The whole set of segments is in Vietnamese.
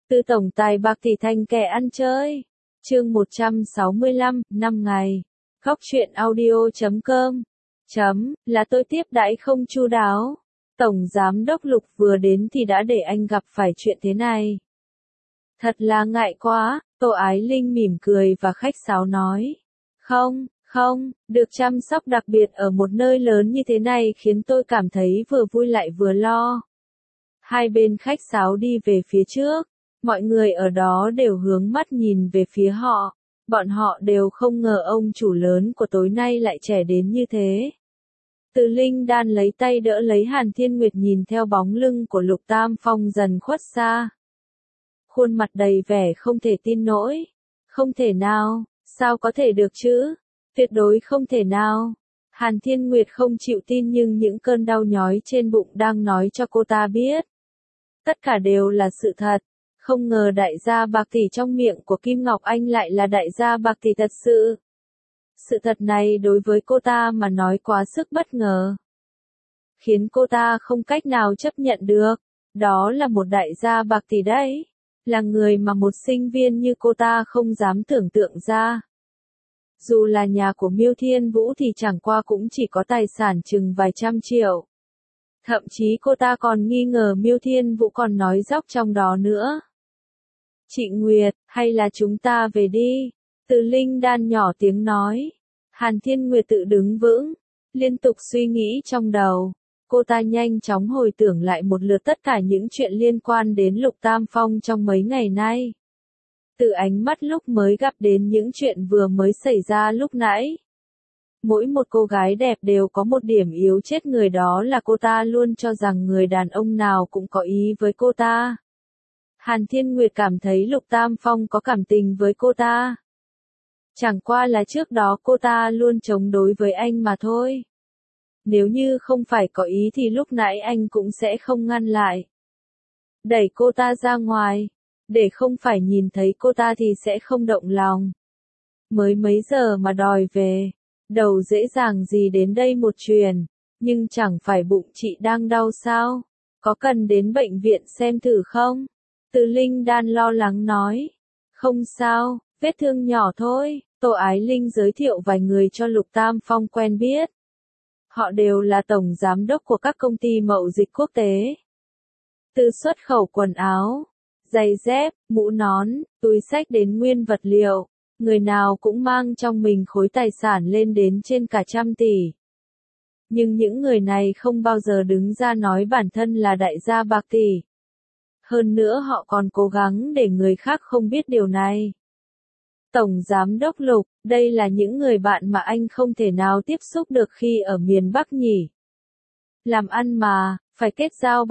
Từ tổng tài bạc tỷ thành kẻ ăn chơi. Chương 165, 5 ngày. Góc truyện audio.com. Là tôi tiếp đãi không chu đáo. Tổng giám đốc Lục vừa đến thì đã để anh gặp phải chuyện thế này. Thật là ngại quá, Tô Ái Linh mỉm cười và khách sáo nói. Không, được chăm sóc đặc biệt ở một nơi lớn như thế này khiến tôi cảm thấy vừa vui lại vừa lo. Hai bên khách sáo đi về phía trước. Mọi người ở đó đều hướng mắt nhìn về phía họ. Bọn họ đều không ngờ ông chủ lớn của tối nay lại trẻ đến như thế. Từ Linh Đan lấy tay đỡ lấy Hàn Thiên Nguyệt nhìn theo bóng lưng của Lục Tam Phong dần khuất xa. Khuôn mặt đầy vẻ không thể tin nổi. Không thể nào, sao có thể được chứ? Tuyệt đối không thể nào. Hàn Thiên Nguyệt không chịu tin nhưng những cơn đau nhói trên bụng đang nói cho cô ta biết. Tất cả đều là sự thật. Không ngờ đại gia bạc tỷ trong miệng của Kim Ngọc Anh lại là đại gia bạc tỷ thật sự. Sự thật này đối với cô ta mà nói quá sức bất ngờ. Khiến cô ta không cách nào chấp nhận được. Đó là một đại gia bạc tỷ đấy. Là người mà một sinh viên như cô ta không dám tưởng tượng ra. Dù là nhà của Miêu Thiên Vũ thì chẳng qua cũng chỉ có tài sản chừng vài trăm triệu. Thậm chí cô ta còn nghi ngờ Miêu Thiên Vũ còn nói dóc trong đó nữa. Chị Nguyệt, hay là chúng ta về đi? Từ Linh Đan nhỏ tiếng nói. Hàn Thiên Nguyệt tự đứng vững, liên tục suy nghĩ trong đầu. Cô ta nhanh chóng hồi tưởng lại một lượt tất cả những chuyện liên quan đến Lục Tam Phong trong mấy ngày nay. Từ ánh mắt lúc mới gặp đến những chuyện vừa mới xảy ra lúc nãy. Mỗi một cô gái đẹp đều có một điểm yếu chết người, đó là cô ta luôn cho rằng người đàn ông nào cũng có ý với cô ta. Hàn Thiên Nguyệt cảm thấy Lục Tam Phong có cảm tình với cô ta. Chẳng qua là trước đó cô ta luôn chống đối với anh mà thôi. Nếu như không phải có ý thì lúc nãy anh cũng sẽ không ngăn lại. Đẩy cô ta ra ngoài, để không phải nhìn thấy cô ta thì sẽ không động lòng. Mới mấy giờ mà đòi về, đầu dễ dàng gì đến đây một chuyền, nhưng chẳng phải bụng chị đang đau sao? Có cần đến bệnh viện xem thử không? Từ Linh Đan lo lắng nói. Không sao, vết thương nhỏ thôi. Tô Ái Linh giới thiệu vài người cho Lục Tam Phong quen biết. Họ đều là tổng giám đốc của các công ty mậu dịch quốc tế. Từ xuất khẩu quần áo, giày dép, mũ nón, túi xách đến nguyên vật liệu, người nào cũng mang trong mình khối tài sản lên đến trên cả trăm tỷ. Nhưng những người này không bao giờ đứng ra nói bản thân là đại gia bạc tỷ. Hơn nữa họ còn cố gắng để người khác không biết điều này. Tổng giám đốc Lục, đây là những người bạn mà anh không thể nào tiếp xúc được khi ở miền Bắc nhỉ. Làm ăn mà, phải kết giao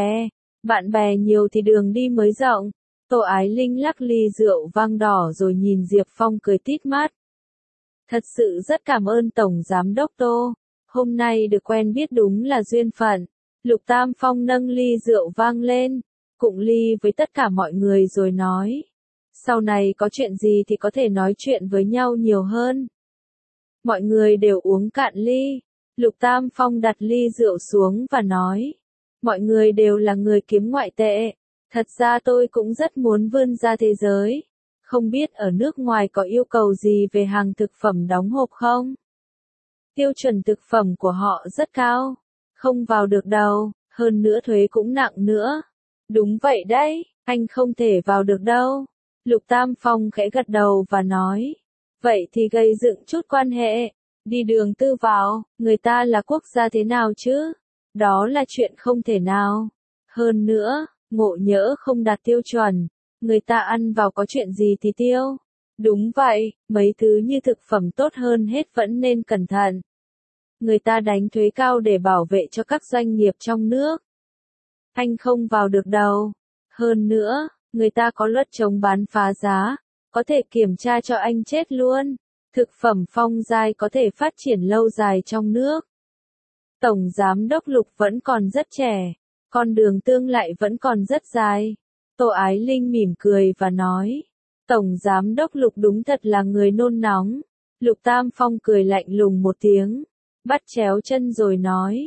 bạn bè nhiều thì đường đi mới rộng. Tô Ái Linh lắc ly rượu vang đỏ rồi nhìn Diệp Phong cười tít mắt. Thật sự rất cảm ơn Tổng giám đốc Tô, hôm nay được quen biết đúng là duyên phận. Lục Tam Phong nâng ly rượu vang lên, cụng ly với tất cả mọi người rồi nói. Sau này có chuyện gì thì có thể nói chuyện với nhau nhiều hơn. Mọi người đều uống cạn ly. Lục Tam Phong đặt ly rượu xuống và nói. Mọi người đều là người kiếm ngoại tệ. Thật ra tôi cũng rất muốn vươn ra thế giới. Không biết ở nước ngoài có yêu cầu gì về hàng thực phẩm đóng hộp không? Tiêu chuẩn thực phẩm của họ rất cao. Không vào được đâu, hơn nữa thuế cũng nặng nữa. Đúng vậy đấy, anh không thể vào được đâu. Lục Tam Phong khẽ gật đầu và nói. Vậy thì gây dựng chút quan hệ. Đi đường tư vào, người ta là quốc gia thế nào chứ? Đó là chuyện không thể nào. Hơn nữa, ngộ nhỡ không đạt tiêu chuẩn. Người ta ăn vào có chuyện gì thì tiêu. Đúng vậy, mấy thứ như thực phẩm tốt hơn hết vẫn nên cẩn thận. Người ta đánh thuế cao để bảo vệ cho các doanh nghiệp trong nước. Anh không vào được đâu. Hơn nữa, người ta có luật chống bán phá giá, có thể kiểm tra cho anh chết luôn. Thực phẩm Phong Giai có thể phát triển lâu dài trong nước. Tổng giám đốc Lục vẫn còn rất trẻ, con đường tương lại vẫn còn rất dài. Tô Ái Linh mỉm cười và nói. Tổng giám đốc Lục đúng thật là người nôn nóng. Lục Tam Phong cười lạnh lùng một tiếng, bắt chéo chân rồi nói.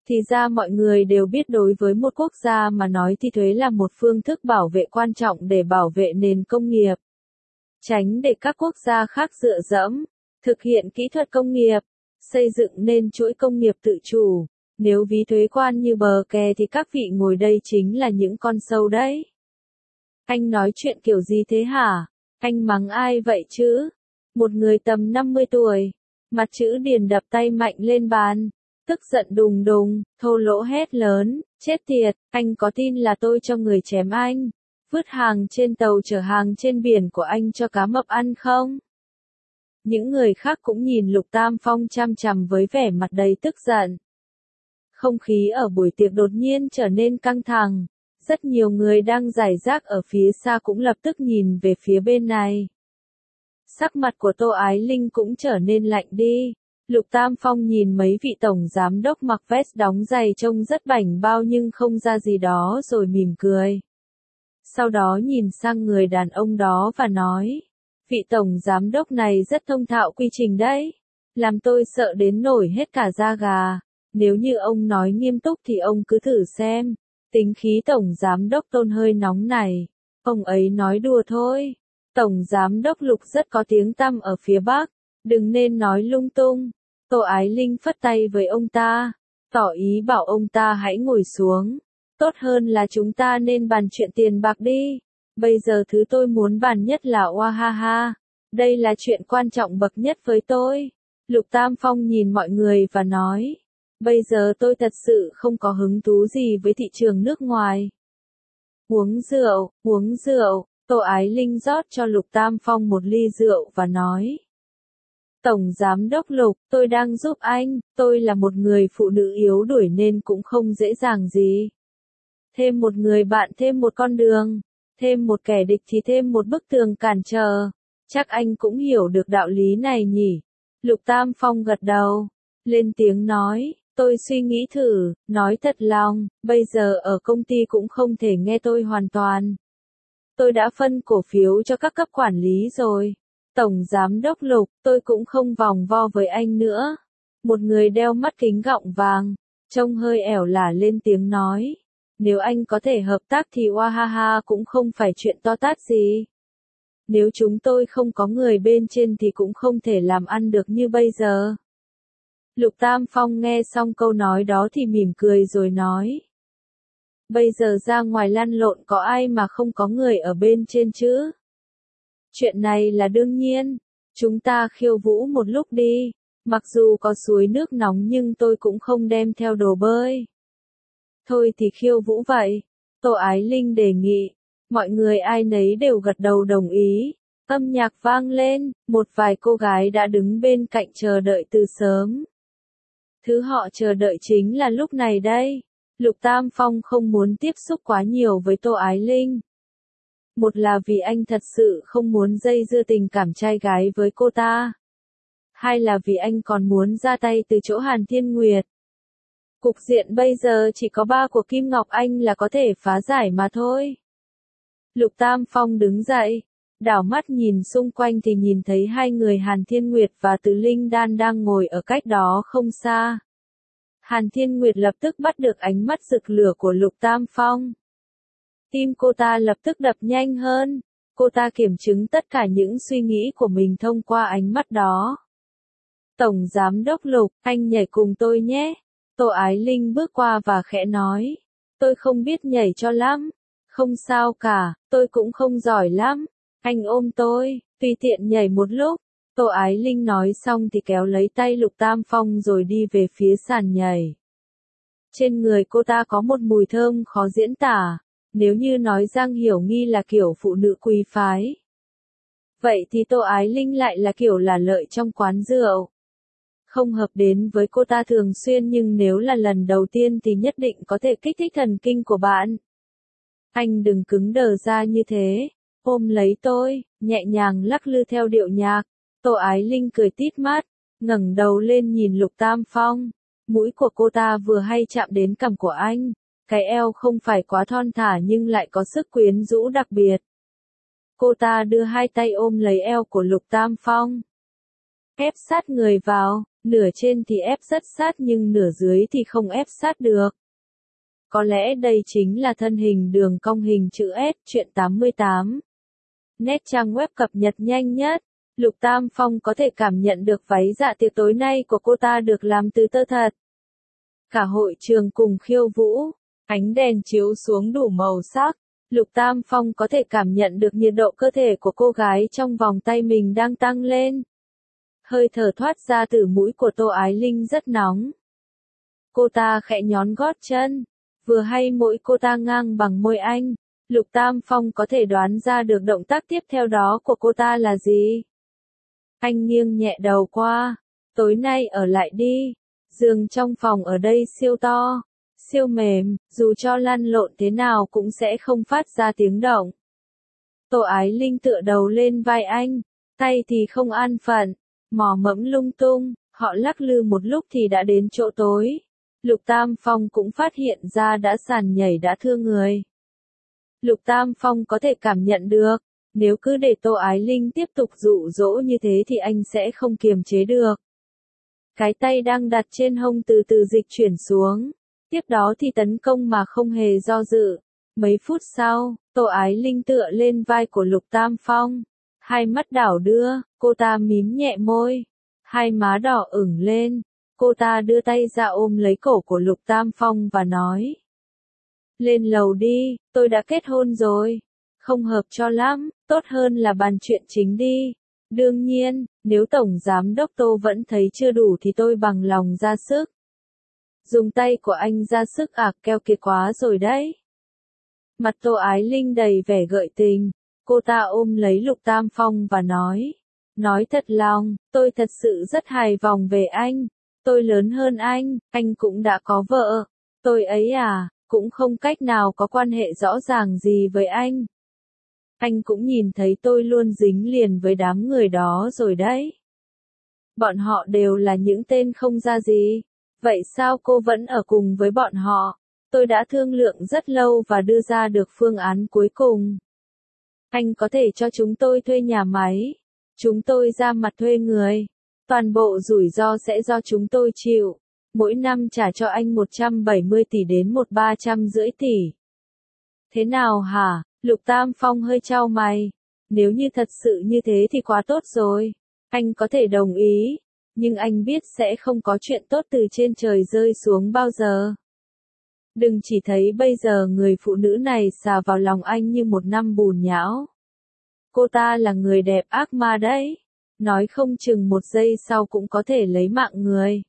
Thì ra mọi người đều biết đối với một quốc gia mà nói thì thuế là một phương thức bảo vệ quan trọng để bảo vệ nền công nghiệp. Tránh để các quốc gia khác dựa dẫm, thực hiện kỹ thuật công nghiệp, xây dựng nên chuỗi công nghiệp tự chủ. Nếu ví thuế quan như bờ kè thì các vị ngồi đây chính là những con sâu đấy. Anh nói chuyện kiểu gì thế hả? Anh mắng ai vậy chứ? Một người tầm 50 tuổi, mặt chữ điền đập tay mạnh lên bàn, tức giận đùng đùng, thô lỗ hét lớn, chết tiệt, anh có tin là tôi cho người chém anh, vứt hàng trên tàu chở hàng trên biển của anh cho cá mập ăn không? Những người khác cũng nhìn Lục Tam Phong chằm chằm với vẻ mặt đầy tức giận. Không khí ở buổi tiệc đột nhiên trở nên căng thẳng, rất nhiều người đang rải rác ở phía xa cũng lập tức nhìn về phía bên này. Sắc mặt của Tô Ái Linh cũng trở nên lạnh đi. Lục Tam Phong nhìn mấy vị tổng giám đốc mặc vest đóng giày trông rất bảnh bao nhưng không ra gì đó rồi mỉm cười. Sau đó nhìn sang người đàn ông đó và nói, vị tổng giám đốc này rất thông thạo quy trình đấy, làm tôi sợ đến nổi hết cả da gà. Nếu như ông nói nghiêm túc thì ông cứ thử xem. Tính khí tổng giám đốc Tôn hơi nóng này. Ông ấy nói đùa thôi. Tổng giám đốc Lục rất có tiếng tăm ở phía Bắc. Đừng nên nói lung tung. Tô Ái Linh phất tay với ông ta, tỏ ý bảo ông ta hãy ngồi xuống. Tốt hơn là chúng ta nên bàn chuyện tiền bạc đi. Bây giờ thứ tôi muốn bàn nhất là Oahaha. Đây là chuyện quan trọng bậc nhất với tôi. Lục Tam Phong nhìn mọi người và nói, bây giờ tôi thật sự không có hứng thú gì với thị trường nước ngoài. Uống rượu, Tô Ái Linh rót cho Lục Tam Phong một ly rượu và nói. Tổng giám đốc Lục, tôi đang giúp anh, tôi là một người phụ nữ yếu đuối nên cũng không dễ dàng gì. Thêm một người bạn thêm một con đường, thêm một kẻ địch thì thêm một bức tường cản trở. Chắc anh cũng hiểu được đạo lý này nhỉ? Lục Tam Phong gật đầu, lên tiếng nói, tôi suy nghĩ thử, nói thật lòng, bây giờ ở công ty cũng không thể nghe tôi hoàn toàn. Tôi đã phân cổ phiếu cho các cấp quản lý rồi. Tổng giám đốc Lục, tôi cũng không vòng vo với anh nữa. Một người đeo mắt kính gọng vàng, trông hơi ẻo lả lên tiếng nói. Nếu anh có thể hợp tác thì Oahaha cũng không phải chuyện to tát gì. Nếu chúng tôi không có người bên trên thì cũng không thể làm ăn được như bây giờ. Lục Tam Phong nghe xong câu nói đó thì mỉm cười rồi nói. Bây giờ ra ngoài lăn lộn có ai mà không có người ở bên trên chứ? Chuyện này là đương nhiên. Chúng ta khiêu vũ một lúc đi. Mặc dù có suối nước nóng nhưng tôi cũng không đem theo đồ bơi. Thôi thì khiêu vũ vậy. Tô Ái Linh đề nghị. Mọi người ai nấy đều gật đầu đồng ý. Âm nhạc vang lên, một vài cô gái đã đứng bên cạnh chờ đợi từ sớm. Thứ họ chờ đợi chính là lúc này đây. Lục Tam Phong không muốn tiếp xúc quá nhiều với Tô Ái Linh. Một là vì anh thật sự không muốn dây dưa tình cảm trai gái với cô ta. Hai là vì anh còn muốn ra tay từ chỗ Hàn Thiên Nguyệt. Cục diện bây giờ chỉ có ba của Kim Ngọc Anh là có thể phá giải mà thôi. Lục Tam Phong đứng dậy, đảo mắt nhìn xung quanh thì nhìn thấy hai người Hàn Thiên Nguyệt và Từ Linh Đan đang ngồi ở cách đó không xa. Hàn Thiên Nguyệt lập tức bắt được ánh mắt rực lửa của Lục Tam Phong. Tim cô ta lập tức đập nhanh hơn, cô ta kiểm chứng tất cả những suy nghĩ của mình thông qua ánh mắt đó. Tổng giám đốc Lục, anh nhảy cùng tôi nhé. Tô Ái Linh bước qua và khẽ nói. Tôi không biết nhảy cho lắm. Không sao cả, tôi cũng không giỏi lắm. Anh ôm tôi, tùy tiện nhảy một lúc. Tô Ái Linh nói xong thì kéo lấy tay Lục Tam Phong rồi đi về phía sàn nhảy. Trên người cô ta có một mùi thơm khó diễn tả. Nếu như nói Giang Hiểu Nghi là kiểu phụ nữ quý phái, vậy thì Tô Ái Linh lại là kiểu là lợi trong quán rượu. Không hợp đến với cô ta thường xuyên nhưng nếu là lần đầu tiên thì nhất định có thể kích thích thần kinh của bạn. Anh đừng cứng đờ ra như thế. Ôm lấy tôi, nhẹ nhàng lắc lư theo điệu nhạc. Tô Ái Linh cười tít mắt, ngẩng đầu lên nhìn Lục Tam Phong. Mũi của cô ta vừa hay chạm đến cằm của anh. Cái eo không phải quá thon thả nhưng lại có sức quyến rũ đặc biệt. Cô ta đưa hai tay ôm lấy eo của Lục Tam Phong. ép sát người vào, nửa trên thì ép rất sát nhưng nửa dưới thì không ép sát được. Có lẽ đây chính là thân hình đường cong hình chữ S, truyện 88. Nét trang web cập nhật nhanh nhất. Lục Tam Phong có thể cảm nhận được váy dạ tiệc tối nay của cô ta được làm từ tơ thật. Cả hội trường cùng khiêu vũ, ánh đèn chiếu xuống đủ màu sắc. Lục Tam Phong có thể cảm nhận được nhiệt độ cơ thể của cô gái trong vòng tay mình đang tăng lên. Hơi thở thoát ra từ mũi của Tô Ái Linh rất nóng. Cô ta khẽ nhón gót chân, vừa hay mũi cô ta ngang bằng môi anh. Lục Tam Phong có thể đoán ra được động tác tiếp theo đó của cô ta là gì. Anh nghiêng nhẹ đầu qua, tối nay ở lại đi. Giường trong phòng ở đây siêu to, siêu mềm, dù cho lăn lộn thế nào cũng sẽ không phát ra tiếng động. Tô Ái Linh tựa đầu lên vai anh, tay thì không an phận, mò mẫm lung tung, họ lắc lư một lúc thì đã đến chỗ tối. Lục Tam Phong cũng phát hiện ra đã sàn nhảy đã thưa người. Lục Tam Phong có thể cảm nhận được, nếu cứ để Tô Ái Linh tiếp tục dụ dỗ như thế thì anh sẽ không kiềm chế được. Cái tay đang đặt trên hông từ từ dịch chuyển xuống, tiếp đó thì tấn công mà không hề do dự. Mấy phút sau, Tô Ái Linh tựa lên vai của Lục Tam Phong, hai mắt đảo đưa, cô ta mím nhẹ môi, hai má đỏ ửng lên, cô ta đưa tay ra ôm lấy cổ của Lục Tam Phong và nói. Lên lầu đi, tôi đã kết hôn rồi. Không hợp cho lắm, tốt hơn là bàn chuyện chính đi. Đương nhiên, nếu Tổng Giám Đốc Tô vẫn thấy chưa đủ thì tôi bằng lòng ra sức. Dùng tay của anh ra sức keo kiệt quá rồi đấy. Mặt Tô Ái Linh đầy vẻ gợi tình, cô ta ôm lấy Lục Tam Phong và nói. Nói thật lòng, tôi thật sự rất hài lòng về anh. Tôi lớn hơn anh cũng đã có vợ. Tôi ấy cũng không cách nào có quan hệ rõ ràng gì với anh. Anh cũng nhìn thấy tôi luôn dính liền với đám người đó rồi đấy. Bọn họ đều là những tên không ra gì. Vậy sao cô vẫn ở cùng với bọn họ? Tôi đã thương lượng rất lâu và đưa ra được phương án cuối cùng. Anh có thể cho chúng tôi thuê nhà máy. Chúng tôi ra mặt thuê người. Toàn bộ rủi ro sẽ do chúng tôi chịu. Mỗi năm trả cho anh 170 tỷ đến 350 tỷ. Thế nào hả? Lục Tam Phong hơi chau mày. Nếu như thật sự như thế thì quá tốt rồi. Anh có thể đồng ý. Nhưng anh biết sẽ không có chuyện tốt từ trên trời rơi xuống bao giờ. Đừng chỉ thấy bây giờ người phụ nữ này xà vào lòng anh như một năm bùn nhão. Cô ta là người đẹp ác ma đấy. Nói không chừng một giây sau cũng có thể lấy mạng người.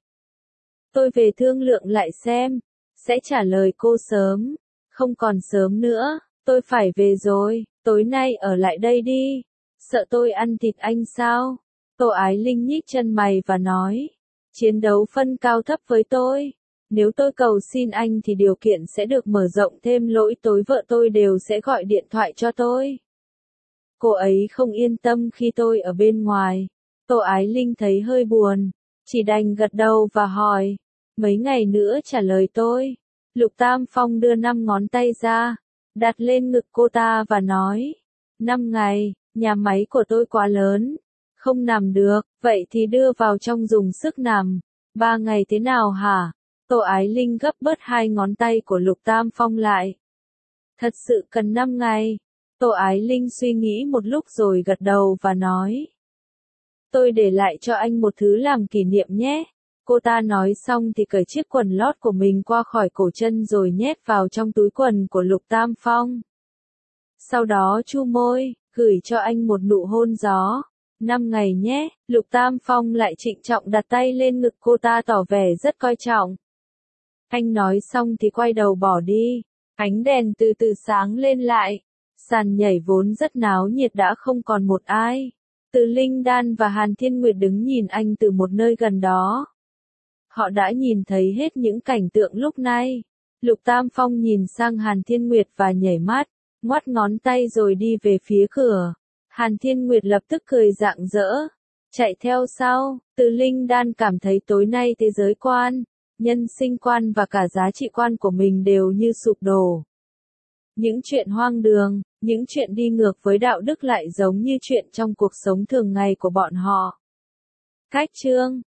Tôi về thương lượng lại xem. Sẽ trả lời cô sớm. Không còn sớm nữa. Tôi phải về rồi. Tối nay ở lại đây đi. Sợ tôi ăn thịt anh sao? Tô Ái Linh nhích chân mày và nói. Chiến đấu phân cao thấp với tôi. Nếu tôi cầu xin anh thì điều kiện sẽ được mở rộng thêm, lỗi tối vợ tôi đều sẽ gọi điện thoại cho tôi. Cô ấy không yên tâm khi tôi ở bên ngoài. Tô Ái Linh thấy hơi buồn. Chỉ đành gật đầu và hỏi. Mấy ngày nữa trả lời tôi. Lục Tam Phong đưa 5 ngón tay ra. Đặt lên ngực cô ta và nói. 5 ngày, nhà máy của tôi quá lớn. Không nằm được, vậy thì đưa vào trong dùng sức nằm. 3 ngày thế nào hả? Tô Ái Linh gấp bớt 2 ngón tay của Lục Tam Phong lại. Thật sự cần 5 ngày. Tô Ái Linh suy nghĩ một lúc rồi gật đầu và nói. Tôi để lại cho anh một thứ làm kỷ niệm nhé. Cô ta nói xong thì cởi chiếc quần lót của mình qua khỏi cổ chân rồi nhét vào trong túi quần của Lục Tam Phong. Sau đó chu môi, gửi cho anh một nụ hôn gió. 5 ngày nhé. Lục Tam Phong lại trịnh trọng đặt tay lên ngực cô ta tỏ vẻ rất coi trọng. Anh nói xong thì quay đầu bỏ đi. Ánh đèn từ từ sáng lên lại. Sàn nhảy vốn rất náo nhiệt đã không còn một ai. Từ Linh Đan và Hàn Thiên Nguyệt đứng nhìn anh từ một nơi gần đó. Họ đã nhìn thấy hết những cảnh tượng lúc này. Lục Tam Phong nhìn sang Hàn Thiên Nguyệt và nhảy mắt, ngoắt ngón tay rồi đi về phía cửa. Hàn Thiên Nguyệt lập tức cười rạng rỡ, chạy theo sau. Từ Linh Đan cảm thấy tối nay thế giới quan, nhân sinh quan và cả giá trị quan của mình đều như sụp đổ. Những chuyện hoang đường, những chuyện đi ngược với đạo đức lại giống như chuyện trong cuộc sống thường ngày của bọn họ. Cách chương